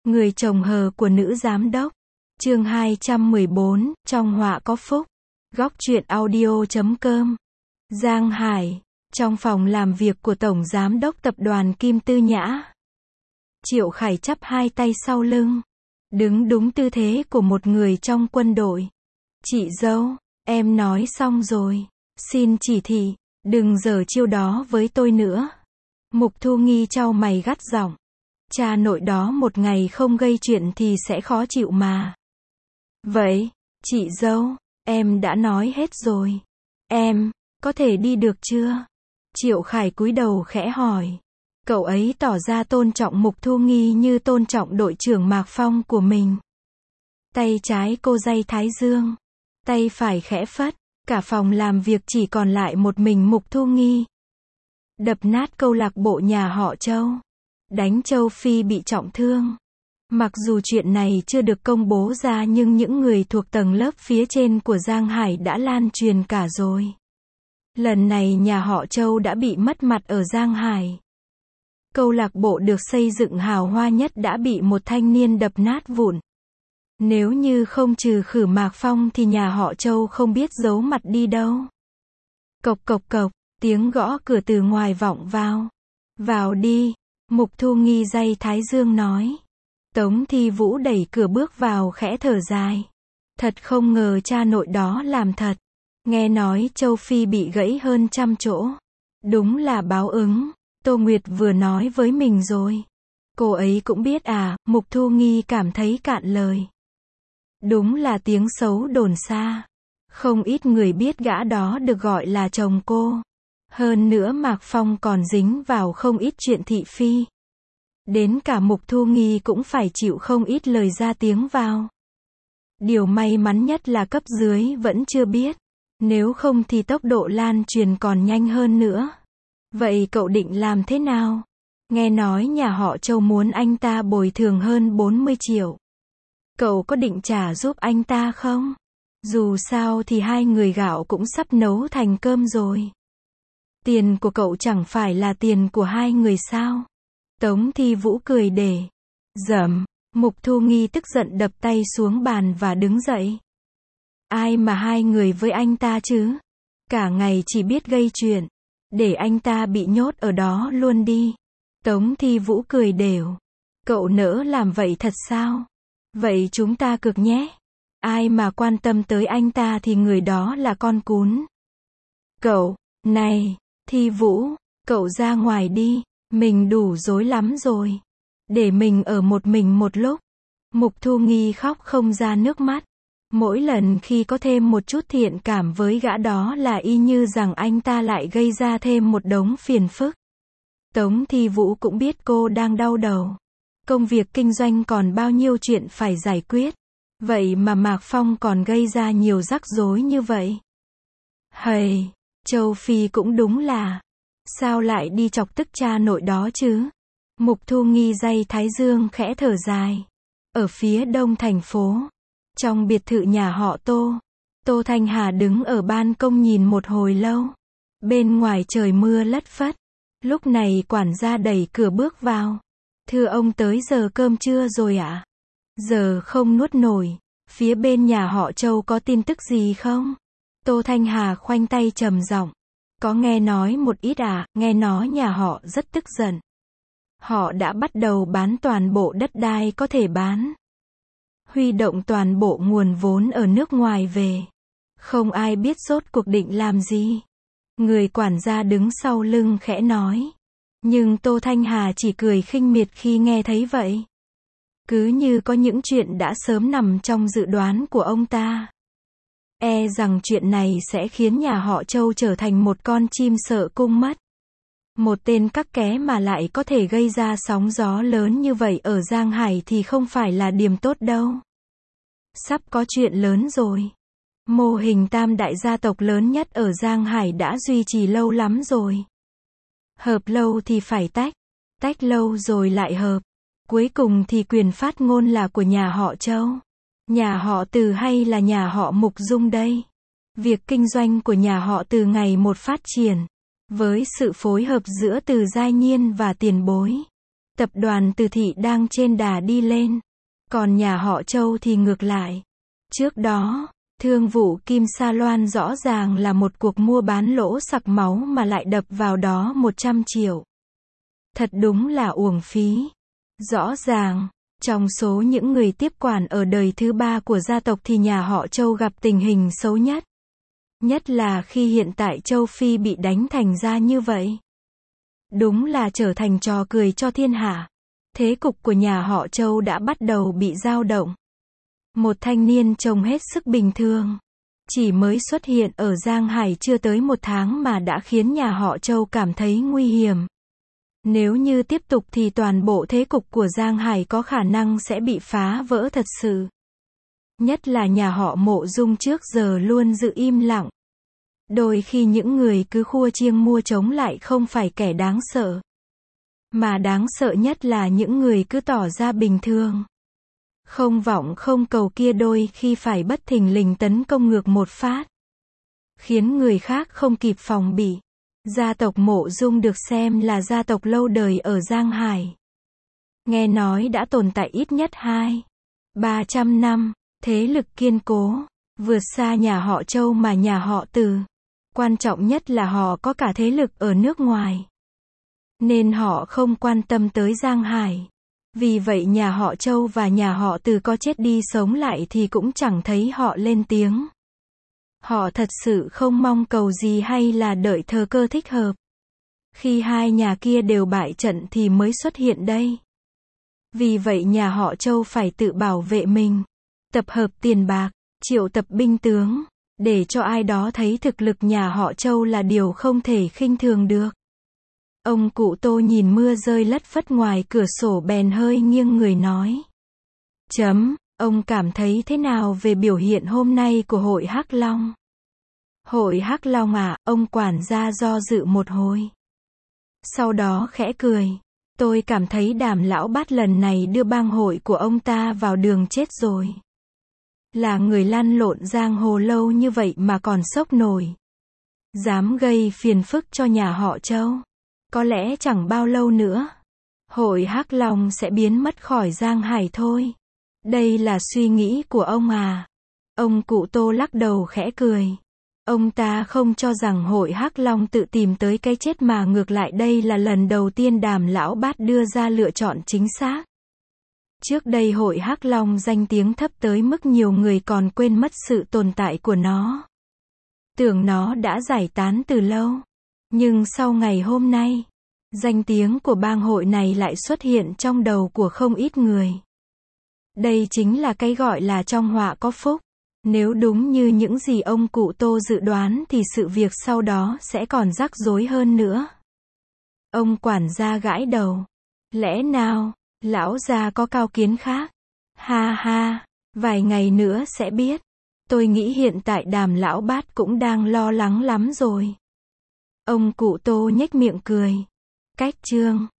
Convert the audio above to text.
Người chồng hờ của nữ giám đốc. Chương 214, trong họa có phúc. Góc truyện audio.com. Giang Hải, trong phòng làm việc của Tổng Giám đốc Tập đoàn Kim Tư Nhã. Triệu Khải chắp hai tay sau lưng, đứng đúng tư thế của một người trong quân đội. Chị dâu, em nói xong rồi, xin chỉ thị, đừng giở chiêu đó với tôi nữa. Mục Thu Nghi chau mày gắt giọng. Cha nội đó một ngày không gây chuyện thì sẽ khó chịu mà. Vậy, chị dâu, em đã nói hết rồi. Em, có thể đi được chưa? Triệu Khải cúi đầu khẽ hỏi. Cậu ấy tỏ ra tôn trọng Mục Thu Nghi như tôn trọng đội trưởng Mạc Phong của mình. Tay trái cô day thái dương, tay phải khẽ phất, cả phòng làm việc chỉ còn lại một mình Mục Thu Nghi. Đập nát câu lạc bộ nhà họ Châu. Đánh Châu Phi bị trọng thương. Mặc dù chuyện này chưa được công bố ra nhưng những người thuộc tầng lớp phía trên của Giang Hải đã lan truyền cả rồi. Lần này nhà họ Châu đã bị mất mặt ở Giang Hải. Câu lạc bộ được xây dựng hào hoa nhất đã bị một thanh niên đập nát vụn. Nếu như không trừ khử Mạc Phong thì nhà họ Châu không biết giấu mặt đi đâu. Cộc cộc cộc, tiếng gõ cửa từ ngoài vọng vào. Vào đi, Mục Thu Nghi day thái dương nói. Tống Thi Vũ đẩy cửa bước vào khẽ thở dài. Thật không ngờ cha nội đó làm thật. Nghe nói Châu Phi bị gãy hơn 100 chỗ. Đúng là báo ứng. Tô Nguyệt vừa nói với mình rồi. Cô ấy cũng biết à, Mục Thu Nghi cảm thấy cạn lời. Đúng là tiếng xấu đồn xa. Không ít người biết gã đó được gọi là chồng cô. Hơn nữa Mạc Phong còn dính vào không ít chuyện thị phi. Đến cả Mục Thu Nghi cũng phải chịu không ít lời ra tiếng vào. Điều may mắn nhất là cấp dưới vẫn chưa biết. Nếu không thì tốc độ lan truyền còn nhanh hơn nữa. Vậy cậu định làm thế nào? Nghe nói nhà họ Châu muốn anh ta bồi thường hơn 40 triệu. Cậu có định trả giúp anh ta không? Dù sao thì hai người gạo cũng sắp nấu thành cơm rồi. Tiền của cậu chẳng phải là tiền của hai người sao? Tống Thi Vũ cười để. Dầm, Mục Thu Nghi tức giận đập tay xuống bàn và đứng dậy. Ai mà hai người với anh ta chứ? Cả ngày chỉ biết gây chuyện. Để anh ta bị nhốt ở đó luôn đi. Tống Thi Vũ cười đều. Cậu nỡ làm vậy thật sao? Vậy chúng ta cược nhé. Ai mà quan tâm tới anh ta thì người đó là con cún. Cậu, này, Thi Vũ, cậu ra ngoài đi. Mình đủ rối lắm rồi. Để mình ở một mình một lúc. Mục Thu Nghi khóc không ra nước mắt. Mỗi lần khi có thêm một chút thiện cảm với gã đó là y như rằng anh ta lại gây ra thêm một đống phiền phức. Tống Thi Vũ cũng biết cô đang đau đầu. Công việc kinh doanh còn bao nhiêu chuyện phải giải quyết. Vậy mà Mạc Phong còn gây ra nhiều rắc rối như vậy. Hầy, Châu Phi cũng đúng là. Sao lại đi chọc tức cha nội đó chứ? Mục Thu Nghi day thái dương khẽ thở dài. Ở phía đông thành phố. Trong biệt thự nhà họ Tô. Tô Thanh Hà đứng ở ban công nhìn một hồi lâu. Bên ngoài trời mưa lất phất. Lúc này quản gia đẩy cửa bước vào. Thưa ông tới giờ cơm trưa rồi ạ? Giờ không nuốt nổi. Phía bên nhà họ Châu có tin tức gì không? Tô Thanh Hà khoanh tay trầm giọng. Có nghe nói một ít à, nghe nói nhà họ rất tức giận. Họ đã bắt đầu bán toàn bộ đất đai có thể bán. Huy động toàn bộ nguồn vốn ở nước ngoài về. Không ai biết rốt cuộc định làm gì. Người quản gia đứng sau lưng khẽ nói. Nhưng Tô Thanh Hà chỉ cười khinh miệt khi nghe thấy vậy. Cứ như có những chuyện đã sớm nằm trong dự đoán của ông ta. E rằng chuyện này sẽ khiến nhà họ Châu trở thành một con chim sợ cung mất. Một tên cắc ké mà lại có thể gây ra sóng gió lớn như vậy ở Giang Hải thì không phải là điểm tốt đâu. Sắp có chuyện lớn rồi. Mô hình tam đại gia tộc lớn nhất ở Giang Hải đã duy trì lâu lắm rồi. Hợp lâu thì phải tách. Tách lâu rồi lại hợp. Cuối cùng thì quyền phát ngôn là của nhà họ Châu. Nhà họ Từ hay là nhà họ Mục Dung đây? Việc kinh doanh của nhà họ Từ ngày một phát triển. Với sự phối hợp giữa Từ Giai Nhiên và tiền bối. Tập đoàn Từ Thị đang trên đà đi lên. Còn nhà họ Châu thì ngược lại. Trước đó, thương vụ Kim Sa Loan rõ ràng là một cuộc mua bán lỗ sặc máu mà lại đập vào đó 100 triệu. Thật đúng là uổng phí. Rõ ràng, trong số những người tiếp quản ở đời thứ ba của gia tộc thì nhà họ Châu gặp tình hình xấu nhất. Nhất là khi hiện tại Châu Phi bị đánh thành ra như vậy. Đúng là trở thành trò cười cho thiên hạ. Thế cục của nhà họ Châu đã bắt đầu bị dao động. Một thanh niên trông hết sức bình thường. Chỉ mới xuất hiện ở Giang Hải chưa tới 1 tháng mà đã khiến nhà họ Châu cảm thấy nguy hiểm. Nếu như tiếp tục thì toàn bộ thế cục của Giang Hải có khả năng sẽ bị phá vỡ thật sự. Nhất là nhà họ Mộ Dung trước giờ luôn giữ im lặng. Đôi khi những người cứ khua chiêng mua trống lại không phải kẻ đáng sợ. Mà đáng sợ nhất là những người cứ tỏ ra bình thường. Không vọng không cầu kia đôi khi phải bất thình lình tấn công ngược một phát. Khiến người khác không kịp phòng bị. Gia tộc Mộ Dung được xem là gia tộc lâu đời ở Giang Hải. Nghe nói đã tồn tại ít nhất 200-300 năm, thế lực kiên cố, vượt xa nhà họ Châu mà nhà họ Từ. Quan trọng nhất là họ có cả thế lực ở nước ngoài. Nên họ không quan tâm tới Giang Hải. Vì vậy nhà họ Châu và nhà họ Từ có chết đi sống lại thì cũng chẳng thấy họ lên tiếng. Họ thật sự không mong cầu gì hay là đợi thời cơ thích hợp. Khi hai nhà kia đều bại trận thì mới xuất hiện đây. Vì vậy nhà họ Châu phải tự bảo vệ mình. Tập hợp tiền bạc, triệu tập binh tướng, để cho ai đó thấy thực lực nhà họ Châu là điều không thể khinh thường được. Ông cụ Tô nhìn mưa rơi lất phất ngoài cửa sổ bèn hơi nghiêng người nói. Ông cảm thấy thế nào về biểu hiện hôm nay của hội Hắc Long? Hội Hắc Long à, ông quản gia do dự một hồi. Sau đó khẽ cười. Tôi cảm thấy Đàm lão bát lần này đưa bang hội của ông ta vào đường chết rồi. Là người lăn lộn giang hồ lâu như vậy mà còn sốc nổi. Dám gây phiền phức cho nhà họ Châu. Có lẽ chẳng bao lâu nữa, hội Hắc Long sẽ biến mất khỏi Giang Hải thôi. Đây là suy nghĩ của ông à? Ông cụ Tô lắc đầu khẽ cười. Ông ta không cho rằng hội Hắc Long tự tìm tới cái chết mà ngược lại đây là lần đầu tiên Đàm lão bát đưa ra lựa chọn chính xác. Trước đây hội Hắc Long danh tiếng thấp tới mức nhiều người còn quên mất sự tồn tại của nó. Tưởng nó đã giải tán từ lâu. Nhưng sau ngày hôm nay, danh tiếng của bang hội này lại xuất hiện trong đầu của không ít người. Đây chính là cái gọi là trong họa có phúc. Nếu đúng như những gì ông cụ Tô dự đoán thì sự việc sau đó sẽ còn rắc rối hơn nữa. Ông quản gia gãi đầu. Lẽ nào, lão gia có cao kiến khác? Ha ha, vài ngày nữa sẽ biết. Tôi nghĩ hiện tại Đàm lão bát cũng đang lo lắng lắm rồi. Ông cụ Tô nhếch miệng cười. Cách chương